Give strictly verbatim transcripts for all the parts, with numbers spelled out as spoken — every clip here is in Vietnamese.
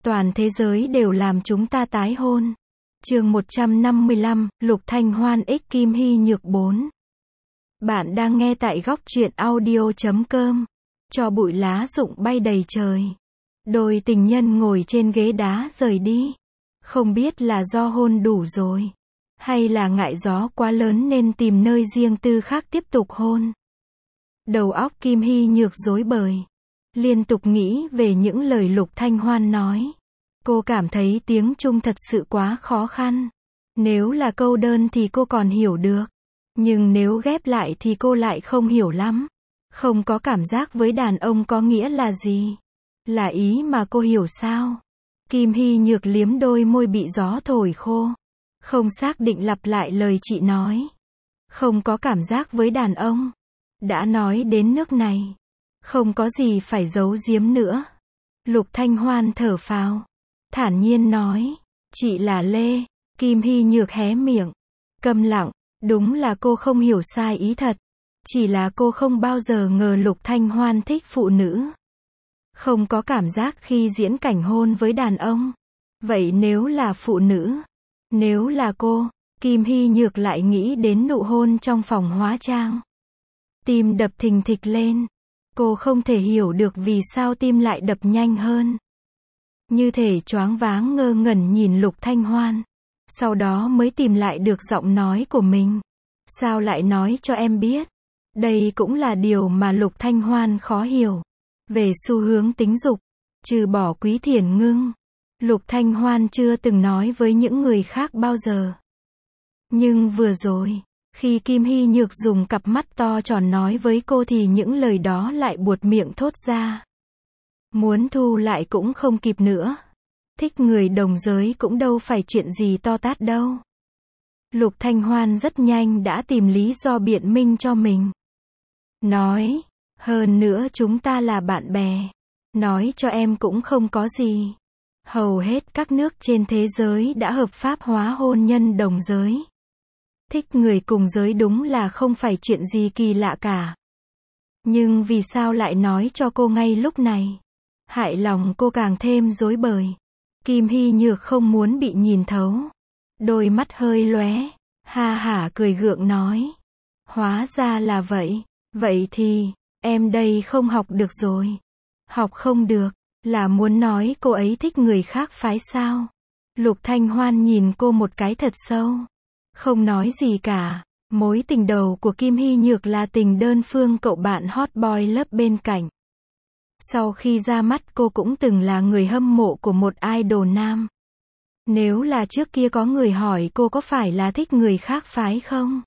Toàn thế giới đều làm chúng ta tái hôn. Chương một trăm năm mươi lăm, Lục Thanh Hoan x Kim Hy Nhược bốn. Bạn đang nghe tại góc truyện audio chấm com. Cho bụi lá rụng bay đầy trời. Đôi tình nhân ngồi trên ghế đá rời đi. Không biết là do hôn đủ rồi, hay là ngại gió quá lớn nên tìm nơi riêng tư khác tiếp tục hôn. Đầu óc Kim Hy Nhược rối bời. Liên tục nghĩ về những lời Lục Thanh Hoan nói. Cô cảm thấy tiếng Trung thật sự quá khó khăn. Nếu là câu đơn thì cô còn hiểu được. Nhưng nếu ghép lại thì cô lại không hiểu lắm. Không có cảm giác với đàn ông có nghĩa là gì? Là ý mà cô hiểu sao? Kim Hy Nhược liếm đôi môi bị gió thổi khô. Không xác định lặp lại lời chị nói. Không có cảm giác với đàn ông. Đã nói đến nước này, không có gì phải giấu giếm nữa. Lục Thanh Hoan thở phào, thản nhiên nói, chị là Lê. Kim Hy Nhược hé miệng, câm lặng. Đúng là cô không hiểu sai ý thật. Chỉ là cô không bao giờ ngờ Lục Thanh Hoan thích phụ nữ. Không có cảm giác khi diễn cảnh hôn với đàn ông. Vậy nếu là phụ nữ, nếu là cô, Kim Hy Nhược lại nghĩ đến nụ hôn trong phòng hóa trang. Tim đập thình thịch lên. Cô không thể hiểu được vì sao tim lại đập nhanh hơn. Như thể choáng váng ngơ ngẩn nhìn Lục Thanh Hoan. Sau đó mới tìm lại được giọng nói của mình. Sao lại nói cho em biết? Đây cũng là điều mà Lục Thanh Hoan khó hiểu. Về xu hướng tính dục, trừ bỏ Quý Thiển Ngưng, Lục Thanh Hoan chưa từng nói với những người khác bao giờ. Nhưng vừa rồi, khi Kim Hy Nhược dùng cặp mắt to tròn nói với cô thì những lời đó lại buột miệng thốt ra. Muốn thu lại cũng không kịp nữa. Thích người đồng giới cũng đâu phải chuyện gì to tát đâu. Lục Thanh Hoan rất nhanh đã tìm lý do biện minh cho mình. Nói, hơn nữa chúng ta là bạn bè. Nói cho em cũng không có gì. Hầu hết các nước trên thế giới đã hợp pháp hóa hôn nhân đồng giới. Thích người cùng giới đúng là không phải chuyện gì kỳ lạ cả. Nhưng vì sao lại nói cho cô ngay lúc này? Hại lòng cô càng thêm rối bời. Kim Hy Nhược không muốn bị nhìn thấu. Đôi mắt hơi lóe, ha hả cười gượng nói. Hóa ra là vậy. Vậy thì, em đây không học được rồi. Học không được, là muốn nói cô ấy thích người khác phái sao? Lục Thanh Hoan nhìn cô một cái thật sâu. Không nói gì cả. Mối tình đầu của Kim Hy Nhược là tình đơn phương cậu bạn hot boy lớp bên cạnh. Sau khi ra mắt cô cũng từng là người hâm mộ của một idol nam. Nếu là trước kia có người hỏi cô có phải là thích người khác phái không?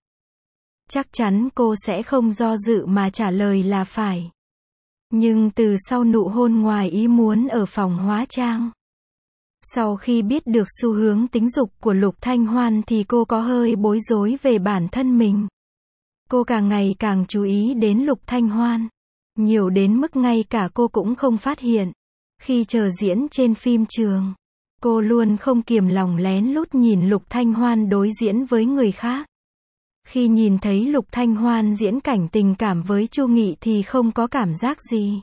Chắc chắn cô sẽ không do dự mà trả lời là phải. Nhưng từ sau nụ hôn ngoài ý muốn ở phòng hóa trang, sau khi biết được xu hướng tính dục của Lục Thanh Hoan thì cô có hơi bối rối về bản thân mình. Cô càng ngày càng chú ý đến Lục Thanh Hoan. Nhiều đến mức ngay cả cô cũng không phát hiện. Khi chờ diễn trên phim trường, cô luôn không kiềm lòng lén lút nhìn Lục Thanh Hoan đối diễn với người khác. Khi nhìn thấy Lục Thanh Hoan diễn cảnh tình cảm với Chu Nghị thì không có cảm giác gì.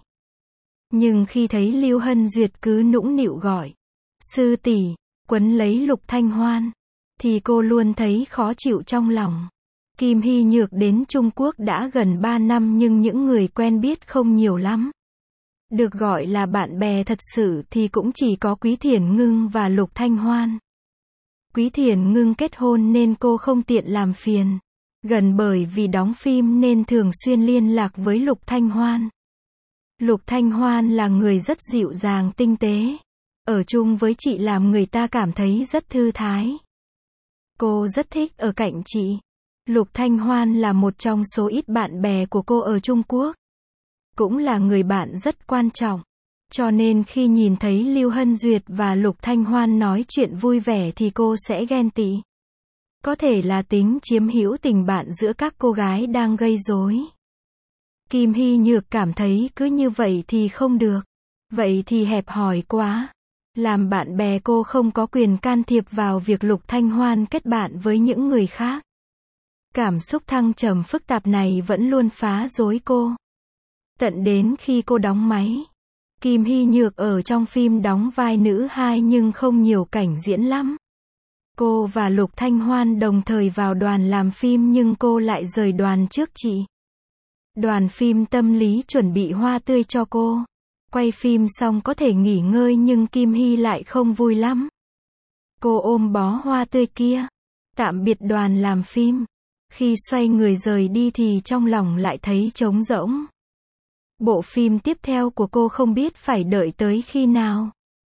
Nhưng khi thấy Lưu Hân Duyệt cứ nũng nịu gọi sư tỷ, quấn lấy Lục Thanh Hoan, thì cô luôn thấy khó chịu trong lòng. Kim Hy Nhược đến Trung Quốc đã gần ba năm nhưng những người quen biết không nhiều lắm. Được gọi là bạn bè thật sự thì cũng chỉ có Quý Thiển Ngưng và Lục Thanh Hoan. Quý Thiển Ngưng kết hôn nên cô không tiện làm phiền. Gần bởi vì đóng phim nên thường xuyên liên lạc với Lục Thanh Hoan. Lục Thanh Hoan là người rất dịu dàng tinh tế. Ở chung với chị làm người ta cảm thấy rất thư thái. Cô rất thích ở cạnh chị. Lục Thanh Hoan là một trong số ít bạn bè của cô ở Trung Quốc. Cũng là người bạn rất quan trọng. Cho nên khi nhìn thấy Lưu Hân Duyệt và Lục Thanh Hoan nói chuyện vui vẻ thì cô sẽ ghen tị. Có thể là tính chiếm hữu tình bạn giữa các cô gái đang gây rối. Kim Hy Nhược cảm thấy cứ như vậy thì không được. Vậy thì hẹp hòi quá. Làm bạn bè cô không có quyền can thiệp vào việc Lục Thanh Hoan kết bạn với những người khác. Cảm xúc thăng trầm phức tạp này vẫn luôn phá rối cô. Tận đến khi cô đóng máy, Kim Hy Nhược ở trong phim đóng vai nữ hai nhưng không nhiều cảnh diễn lắm. Cô và Lục Thanh Hoan đồng thời vào đoàn làm phim nhưng cô lại rời đoàn trước chị. Đoàn phim tâm lý chuẩn bị hoa tươi cho cô. Quay phim xong có thể nghỉ ngơi nhưng Kim Hy lại không vui lắm. Cô ôm bó hoa tươi kia, tạm biệt đoàn làm phim. Khi xoay người rời đi thì trong lòng lại thấy trống rỗng. Bộ phim tiếp theo của cô không biết phải đợi tới khi nào.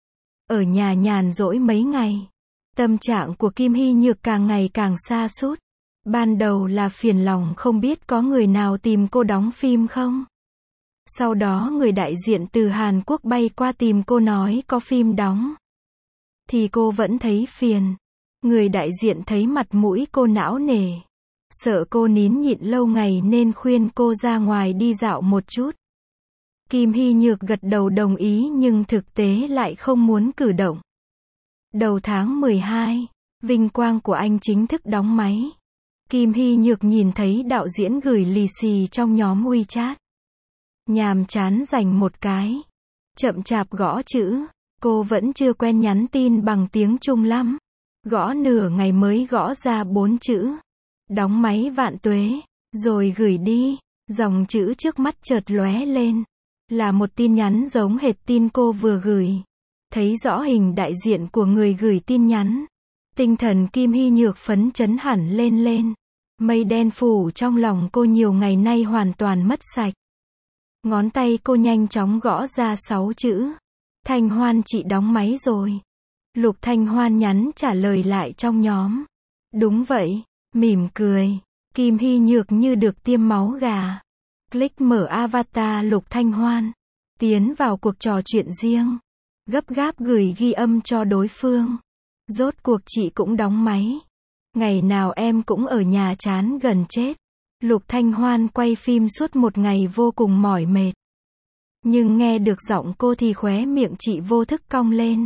Ở nhà nhàn rỗi mấy ngày, tâm trạng của Kim Hy Nhược càng ngày càng sa sút. Ban đầu là phiền lòng không biết có người nào tìm cô đóng phim không. Sau đó người đại diện từ Hàn Quốc bay qua tìm cô nói có phim đóng. Thì cô vẫn thấy phiền. Người đại diện thấy mặt mũi cô não nề. Sợ cô nín nhịn lâu ngày nên khuyên cô ra ngoài đi dạo một chút. Kim Hy Nhược gật đầu đồng ý nhưng thực tế lại không muốn cử động. Đầu tháng mười hai, vinh quang của anh chính thức đóng máy. Kim Hy Nhược nhìn thấy đạo diễn gửi lì xì trong nhóm WeChat. Nhàm chán dành một cái. Chậm chạp gõ chữ. Cô vẫn chưa quen nhắn tin bằng tiếng Trung lắm. Gõ nửa ngày mới gõ ra bốn chữ. Đóng máy vạn tuế. Rồi gửi đi. Dòng chữ trước mắt chợt lóe lên. Là một tin nhắn giống hệt tin cô vừa gửi. Thấy rõ hình đại diện của người gửi tin nhắn. Tinh thần Kim Hy Nhược phấn chấn hẳn lên lên. Mây đen phủ trong lòng cô nhiều ngày nay hoàn toàn mất sạch. Ngón tay cô nhanh chóng gõ ra sáu chữ. Thanh Hoan chị đóng máy rồi. Lục Thanh Hoan nhắn trả lời lại trong nhóm. Đúng vậy, mỉm cười. Kim Hy Nhược như được tiêm máu gà. Click mở avatar Lục Thanh Hoan. Tiến vào cuộc trò chuyện riêng. Gấp gáp gửi ghi âm cho đối phương. Rốt cuộc chị cũng đóng máy. Ngày nào em cũng ở nhà chán gần chết. Lục Thanh Hoan quay phim suốt một ngày vô cùng mỏi mệt. Nhưng nghe được giọng cô thì khóe miệng chị vô thức cong lên.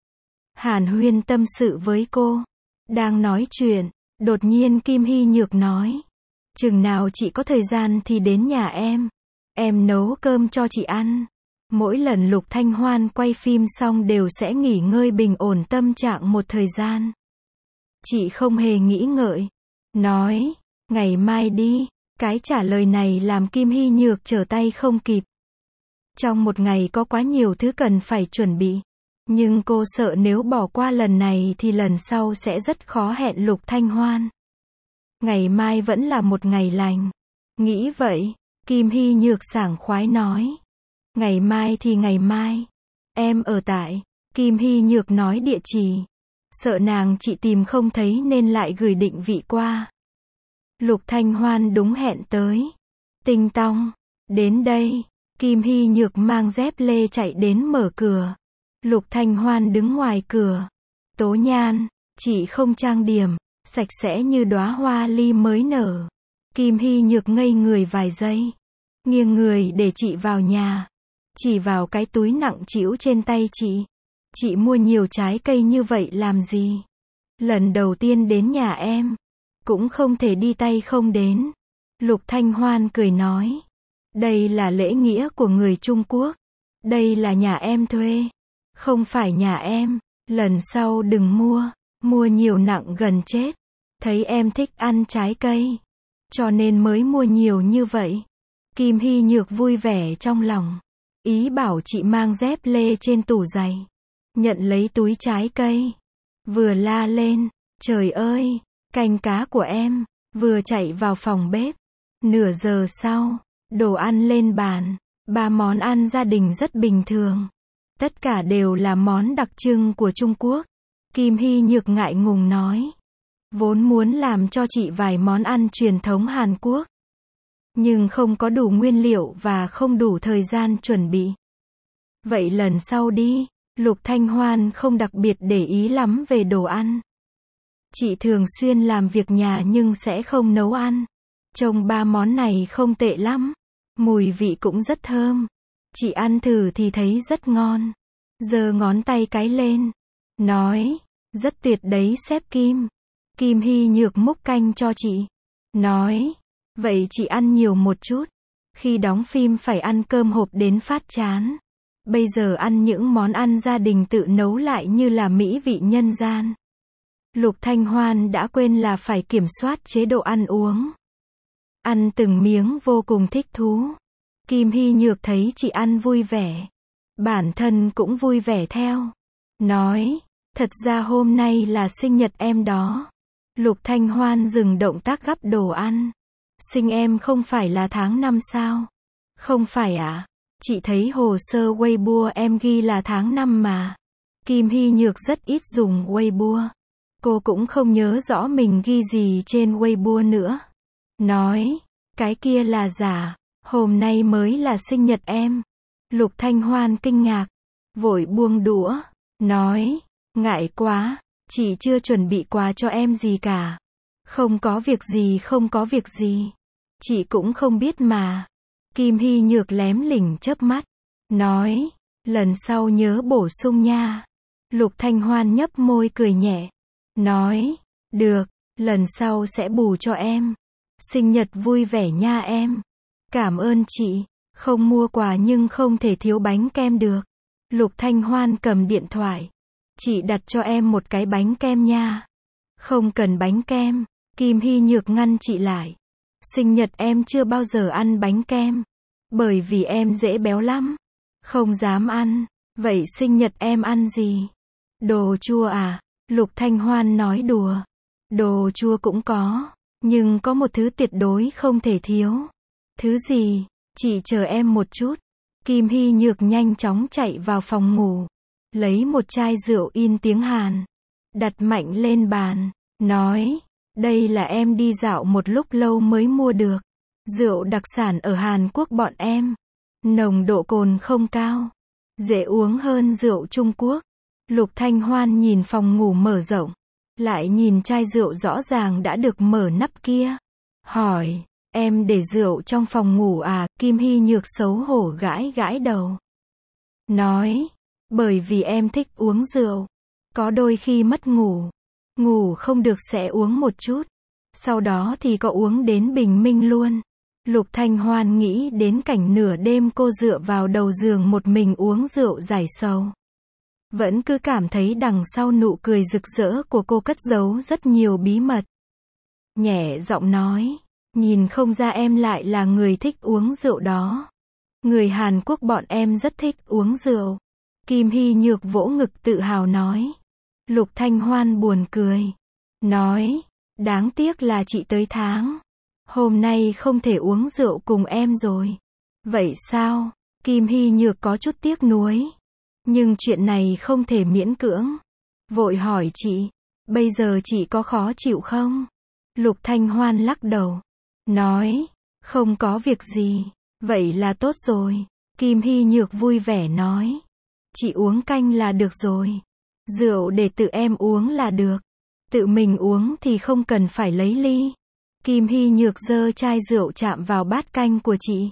Hàn Huyên tâm sự với cô. Đang nói chuyện, đột nhiên Kim Hy Nhược nói. Chừng nào chị có thời gian thì đến nhà em. Em nấu cơm cho chị ăn. Mỗi lần Lục Thanh Hoan quay phim xong đều sẽ nghỉ ngơi bình ổn tâm trạng một thời gian. Chị không hề nghĩ ngợi. Nói, ngày mai đi. Cái trả lời này làm Kim Hy Nhược trở tay không kịp. Trong một ngày có quá nhiều thứ cần phải chuẩn bị. Nhưng cô sợ nếu bỏ qua lần này thì lần sau sẽ rất khó hẹn Lục Thanh Hoan. Ngày mai vẫn là một ngày lành. Nghĩ vậy, Kim Hy Nhược sảng khoái nói. Ngày mai thì ngày mai. Em ở tại. Kim Hy Nhược nói địa chỉ. Sợ nàng chị tìm không thấy nên lại gửi định vị qua. Lục Thanh Hoan đúng hẹn tới. Tinh tong. Đến đây. Kim Hy Nhược mang dép lê chạy đến mở cửa. Lục Thanh Hoan đứng ngoài cửa. Tố Nhan. Chị không trang điểm. Sạch sẽ như đóa hoa ly mới nở. Kim Hy Nhược ngây người vài giây. Nghiêng người để chị vào nhà. Chỉ vào cái túi nặng trĩu trên tay chị. Chị mua nhiều trái cây như vậy làm gì? Lần đầu tiên đến nhà em. Cũng không thể đi tay không đến. Lục Thanh Hoan cười nói. Đây là lễ nghĩa của người Trung Quốc. Đây là nhà em thuê. Không phải nhà em. Lần sau đừng mua. Mua nhiều nặng gần chết. Thấy em thích ăn trái cây. Cho nên mới mua nhiều như vậy. Kim Hy Nhược vui vẻ trong lòng. Ý bảo chị mang dép lê trên tủ giày. Nhận lấy túi trái cây. Vừa la lên. Trời ơi, canh cá của em. Vừa chạy vào phòng bếp. Nửa giờ sau, đồ ăn lên bàn. Ba món ăn gia đình rất bình thường. Tất cả đều là món đặc trưng của Trung Quốc. Kim Hy Nhược ngại ngùng nói. Vốn muốn làm cho chị vài món ăn truyền thống Hàn Quốc. Nhưng không có đủ nguyên liệu và không đủ thời gian chuẩn bị. Vậy lần sau đi. Lục Thanh Hoan không đặc biệt để ý lắm về đồ ăn. Chị thường xuyên làm việc nhà nhưng sẽ không nấu ăn. Trông ba món này không tệ lắm. Mùi vị cũng rất thơm. Chị ăn thử thì thấy rất ngon. Giơ ngón tay cái lên. Nói. Rất tuyệt đấy sếp Kim. Kim Hy Nhược múc canh cho chị. Nói. Vậy chị ăn nhiều một chút. Khi đóng phim phải ăn cơm hộp đến phát chán. Bây giờ ăn những món ăn gia đình tự nấu lại như là mỹ vị nhân gian. Lục Thanh Hoan đã quên là phải kiểm soát chế độ ăn uống. Ăn từng miếng vô cùng thích thú. Kim Hy Nhược thấy chị ăn vui vẻ. Bản thân cũng vui vẻ theo. Nói, thật ra hôm nay là sinh nhật em đó. Lục Thanh Hoan dừng động tác gắp đồ ăn. Sinh em không phải là tháng năm sao? Không phải ạ. À? Chị thấy hồ sơ Weibo em ghi là tháng năm mà. Kim Hy Nhược rất ít dùng Weibo. Cô cũng không nhớ rõ mình ghi gì trên Weibo nữa. Nói, cái kia là giả. Hôm nay mới là sinh nhật em. Lục Thanh Hoan kinh ngạc. Vội buông đũa. Nói, ngại quá. Chị chưa chuẩn bị quà cho em gì cả. Không có việc gì không có việc gì. Chị cũng không biết mà. Kim Hy Nhược lém lỉnh chớp mắt. Nói, lần sau nhớ bổ sung nha. Lục Thanh Hoan nhấp môi cười nhẹ. Nói, được, lần sau sẽ bù cho em. Sinh nhật vui vẻ nha em. Cảm ơn chị. Không mua quà nhưng không thể thiếu bánh kem được. Lục Thanh Hoan cầm điện thoại. Chị đặt cho em một cái bánh kem nha. Không cần bánh kem. Kim Hy Nhược ngăn chị lại. Sinh nhật em chưa bao giờ ăn bánh kem. Bởi vì em dễ béo lắm. Không dám ăn. Vậy sinh nhật em ăn gì? Đồ chua à? Lục Thanh Hoan nói đùa. Đồ chua cũng có. Nhưng có một thứ tuyệt đối không thể thiếu. Thứ gì? Chị chờ em một chút. Kim Hy Nhược nhanh chóng chạy vào phòng ngủ. Lấy một chai rượu in tiếng Hàn. Đặt mạnh lên bàn. Nói. Đây là em đi dạo một lúc lâu mới mua được. Rượu đặc sản ở Hàn Quốc bọn em. Nồng độ cồn không cao. Dễ uống hơn rượu Trung Quốc. Lục Thanh Hoan nhìn phòng ngủ mở rộng. Lại nhìn chai rượu rõ ràng đã được mở nắp kia. Hỏi, em để rượu trong phòng ngủ à? Kim Hy Nhược xấu hổ gãi gãi đầu. Nói, bởi vì em thích uống rượu. Có đôi khi mất ngủ. Ngủ không được sẽ uống một chút. Sau đó thì có uống đến bình minh luôn. Lục Thanh Hoan nghĩ đến cảnh nửa đêm cô dựa vào đầu giường một mình uống rượu giải sầu. Vẫn cứ cảm thấy đằng sau nụ cười rực rỡ của cô cất giấu rất nhiều bí mật. Nhẹ giọng nói, nhìn không ra em lại là người thích uống rượu đó. Người Hàn Quốc bọn em rất thích uống rượu. Kim Hy Nhược vỗ ngực tự hào nói. Lục Thanh Hoan buồn cười. Nói, đáng tiếc là chị tới tháng. Hôm nay không thể uống rượu cùng em rồi. Vậy sao? Kim Hy Nhược có chút tiếc nuối. Nhưng chuyện này không thể miễn cưỡng. Vội hỏi chị, bây giờ chị có khó chịu không? Lục Thanh Hoan lắc đầu. Nói, không có việc gì. Vậy là tốt rồi. Kim Hy Nhược vui vẻ nói. Chị uống canh là được rồi. Rượu để tự em uống là được. Tự mình uống thì không cần phải lấy ly. Kim Hy Nhược giơ chai rượu chạm vào bát canh của chị.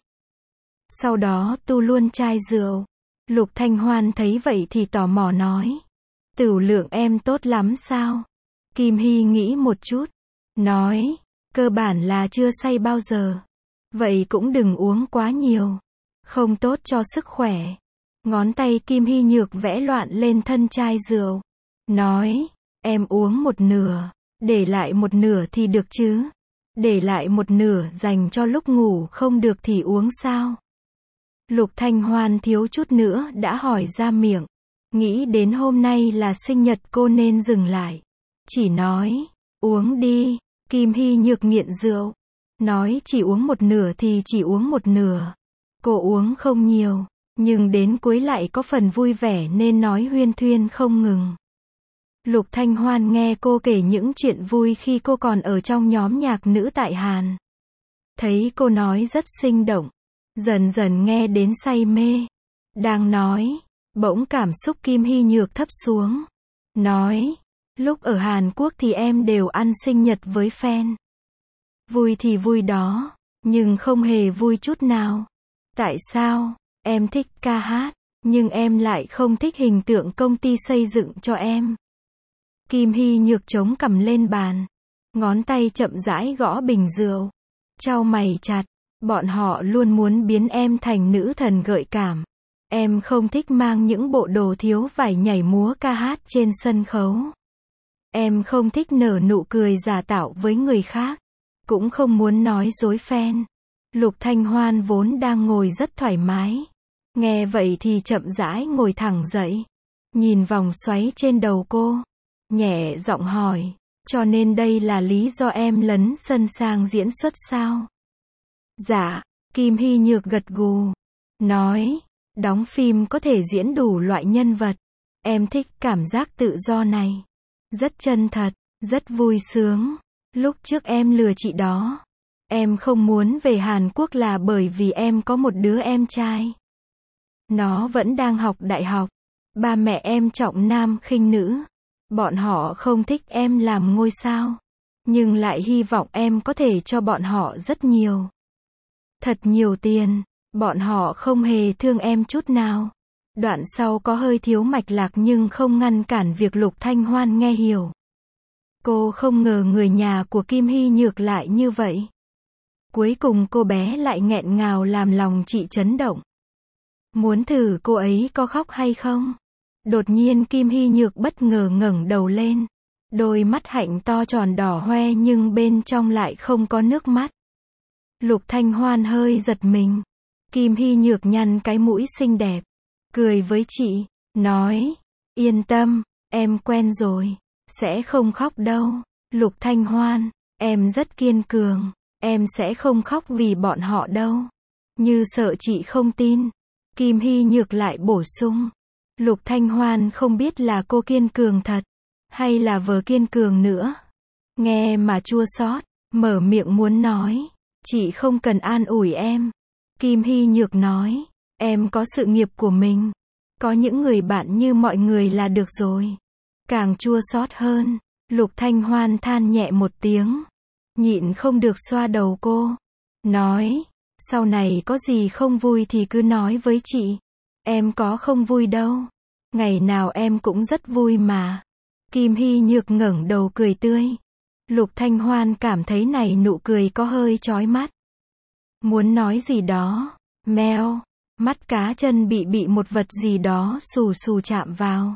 Sau đó tu luôn chai rượu. Lục Thanh Hoan thấy vậy thì tò mò nói. Tửu lượng em tốt lắm sao? Kim Hy nghĩ một chút. Nói, cơ bản là chưa say bao giờ. Vậy cũng đừng uống quá nhiều. Không tốt cho sức khỏe. Ngón tay Kim Hy Nhược vẽ loạn lên thân chai rượu. Nói, em uống một nửa. Để lại một nửa thì được chứ. Để lại một nửa dành cho lúc ngủ không được thì uống sao? Lục Thanh Hoan thiếu chút nữa đã hỏi ra miệng. Nghĩ đến hôm nay là sinh nhật cô nên dừng lại. Chỉ nói, uống đi. Kim Hy Nhược nghiện rượu. Nói chỉ uống một nửa thì chỉ uống một nửa. Cô uống không nhiều. Nhưng đến cuối lại có phần vui vẻ nên nói huyên thuyên không ngừng. Lục Thanh Hoan nghe cô kể những chuyện vui khi cô còn ở trong nhóm nhạc nữ tại Hàn. Thấy cô nói rất sinh động. Dần dần nghe đến say mê. Đang nói, bỗng cảm xúc Kim Hy Nhược thấp xuống. Nói, lúc ở Hàn Quốc thì em đều ăn sinh nhật với fan. Vui thì vui đó, nhưng không hề vui chút nào. Tại sao? Em thích ca hát, nhưng em lại không thích hình tượng công ty xây dựng cho em. Kim Hy Nhược chống cằm lên bàn. Ngón tay chậm rãi gõ bình rượu. Chau mày chặt. Bọn họ luôn muốn biến em thành nữ thần gợi cảm. Em không thích mang những bộ đồ thiếu vải nhảy múa ca hát trên sân khấu. Em không thích nở nụ cười giả tạo với người khác. Cũng không muốn nói dối fan. Lục Thanh Hoan vốn đang ngồi rất thoải mái. Nghe vậy thì chậm rãi ngồi thẳng dậy. Nhìn vòng xoáy trên đầu cô. Nhẹ giọng hỏi. Cho nên đây là lý do em lấn sân sang diễn xuất sao? Dạ. Kim Hy Nhược gật gù. Nói. Đóng phim có thể diễn đủ loại nhân vật. Em thích cảm giác tự do này. Rất chân thật. Rất vui sướng. Lúc trước em lừa chị đó. Em không muốn về Hàn Quốc là bởi vì em có một đứa em trai. Nó vẫn đang học đại học. Ba mẹ em trọng nam khinh nữ. Bọn họ không thích em làm ngôi sao. Nhưng lại hy vọng em có thể cho bọn họ rất nhiều. Thật nhiều tiền. Bọn họ không hề thương em chút nào. Đoạn sau có hơi thiếu mạch lạc nhưng không ngăn cản việc Lục Thanh Hoan nghe hiểu. Cô không ngờ người nhà của Kim Hy Nhược lại như vậy. Cuối cùng cô bé lại nghẹn ngào làm lòng chị chấn động. Muốn thử cô ấy có khóc hay không? Đột nhiên Kim Hy Nhược bất ngờ ngẩng đầu lên. Đôi mắt hạnh to tròn đỏ hoe nhưng bên trong lại không có nước mắt. Lục Thanh Hoan hơi giật mình. Kim Hy Nhược nhăn cái mũi xinh đẹp. Cười với chị. Nói. Yên tâm. Em quen rồi. Sẽ không khóc đâu. Lục Thanh Hoan. Em rất kiên cường. Em sẽ không khóc vì bọn họ đâu. Như sợ chị không tin. Kim Hy Nhược lại bổ sung. Lục Thanh Hoan không biết là cô kiên cường thật. Hay là vờ kiên cường nữa. Nghe mà chua xót. Mở miệng muốn nói. Chị không cần an ủi em. Kim Hy Nhược nói. Em có sự nghiệp của mình. Có những người bạn như mọi người là được rồi. Càng chua xót hơn. Lục Thanh Hoan than nhẹ một tiếng. Nhịn không được xoa đầu cô. Nói. Sau này có gì không vui thì cứ nói với chị. Em có không vui đâu. Ngày nào em cũng rất vui mà. Kim Hy Nhược ngẩng đầu cười tươi. Lục Thanh Hoan cảm thấy này nụ cười có hơi chói mắt. Muốn nói gì đó. Meo. Mắt cá chân bị bị một vật gì đó xù xù chạm vào.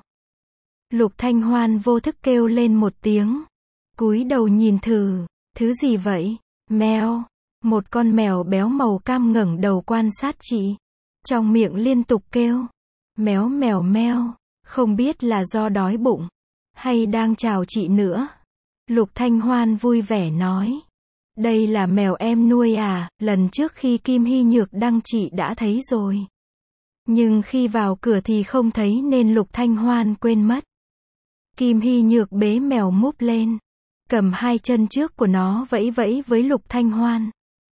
Lục Thanh Hoan vô thức kêu lên một tiếng. Cúi đầu nhìn thử. Thứ gì vậy? Meo. Một con mèo béo màu cam ngẩng đầu quan sát chị. Trong miệng liên tục kêu. Méo mèo meo. Không biết là do đói bụng. Hay đang chào chị nữa. Lục Thanh Hoan vui vẻ nói. Đây là mèo em nuôi à, lần trước khi Kim Hy Nhược đăng chị đã thấy rồi. Nhưng khi vào cửa thì không thấy nên Lục Thanh Hoan quên mất. Kim Hy Nhược bế mèo múp lên. Cầm hai chân trước của nó vẫy vẫy với Lục Thanh Hoan.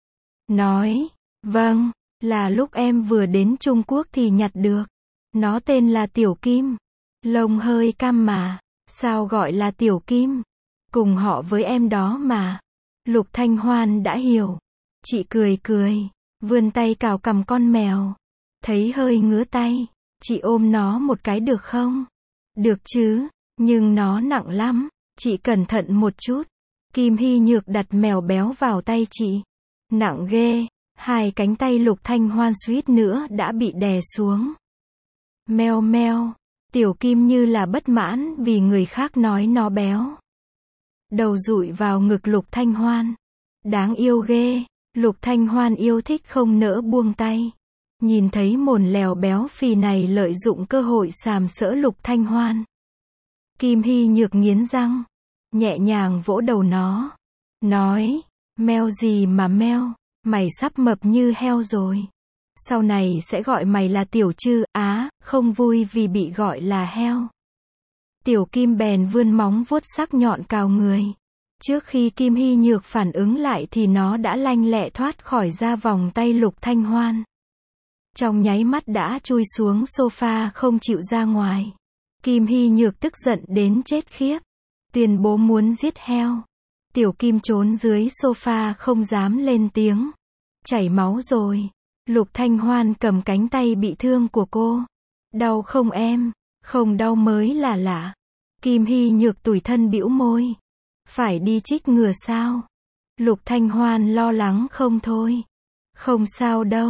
Nói, vâng, là lúc em vừa đến Trung Quốc thì nhặt được. Nó tên là Tiểu Kim. Lông hơi cam mà. Sao gọi là Tiểu Kim? Cùng họ với em đó mà. Lục Thanh Hoan đã hiểu. Chị cười cười. Vươn tay cào cằm con mèo. Thấy hơi ngứa tay. Chị ôm nó một cái được không? Được chứ. Nhưng nó nặng lắm. Chị cẩn thận một chút. Kim Hy Nhược đặt mèo béo vào tay chị. Nặng ghê. Hai cánh tay Lục Thanh Hoan suýt nữa đã bị đè xuống. Meo meo. Tiểu Kim như là bất mãn vì người khác nói nó béo. Đầu dụi vào ngực Lục Thanh Hoan. Đáng yêu ghê. Lục Thanh Hoan yêu thích không nỡ buông tay. Nhìn thấy mồn lèo béo phì này lợi dụng cơ hội sàm sỡ Lục Thanh Hoan. Kim Hy Nhược nghiến răng. Nhẹ nhàng vỗ đầu nó. Nói. Meo gì mà meo. Mày sắp mập như heo rồi. Sau này sẽ gọi mày là Tiểu Trư. Á, không vui vì bị gọi là heo. Tiểu Kim bèn vươn móng vuốt sắc nhọn cào người. Trước khi Kim Hy Nhược phản ứng lại thì nó đã lanh lẹ thoát khỏi ra vòng tay Lục Thanh Hoan. Trong nháy mắt đã chui xuống sofa không chịu ra ngoài. Kim Hy Nhược tức giận đến chết khiếp. Tuyên bố muốn giết heo. Tiểu Kim trốn dưới sofa không dám lên tiếng. Chảy máu rồi. Lục Thanh Hoan cầm cánh tay bị thương của cô. Đau không em? Không đau mới là lạ. Kim Hy Nhược tủi thân bĩu môi. Phải đi chích ngừa sao? Lục Thanh Hoan lo lắng không thôi. Không sao đâu.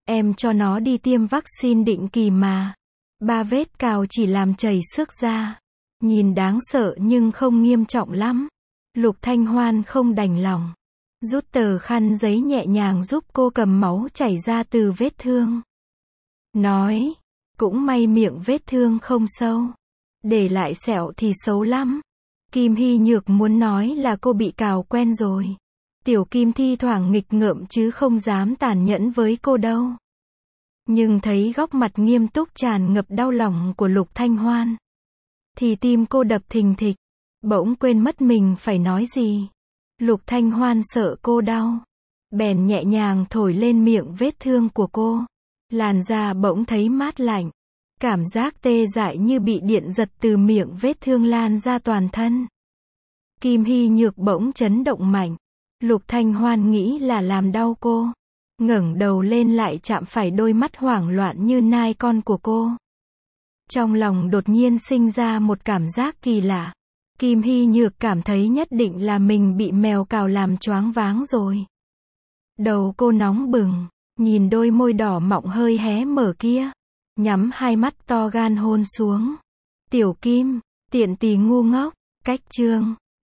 Em cho nó đi tiêm vaccine định kỳ mà. Ba vết cào chỉ làm chảy xước da. Nhìn đáng sợ nhưng không nghiêm trọng lắm. Lục Thanh Hoan không đành lòng. Rút tờ khăn giấy nhẹ nhàng giúp cô cầm máu chảy ra từ vết thương. Nói, cũng may miệng vết thương không sâu. Để lại sẹo thì xấu lắm. Kim Hy Nhược muốn nói là cô bị cào quen rồi. Tiểu Kim thi thoảng nghịch ngợm chứ không dám tàn nhẫn với cô đâu. Nhưng thấy góc mặt nghiêm túc tràn ngập đau lòng của Lục Thanh Hoan, thì tim cô đập thình thịch. Bỗng quên mất mình phải nói gì. Lục Thanh Hoan sợ cô đau, bèn nhẹ nhàng thổi lên miệng vết thương của cô. Làn da bỗng thấy mát lạnh. Cảm giác tê dại như bị điện giật từ miệng vết thương lan ra toàn thân. Kim Hy Nhược bỗng chấn động mạnh. Lục Thanh Hoan nghĩ là làm đau cô. Ngẩng đầu lên lại chạm phải đôi mắt hoảng loạn như nai con của cô. Trong lòng đột nhiên sinh ra một cảm giác kỳ lạ. Kim Hy Nhược cảm thấy nhất định là mình bị mèo cào làm choáng váng rồi. Đầu cô nóng bừng, nhìn đôi môi đỏ mọng hơi hé mở kia. Nhắm hai mắt to gan hôn xuống. Tiểu Kim, tiện tỳ ngu ngốc. Cách chương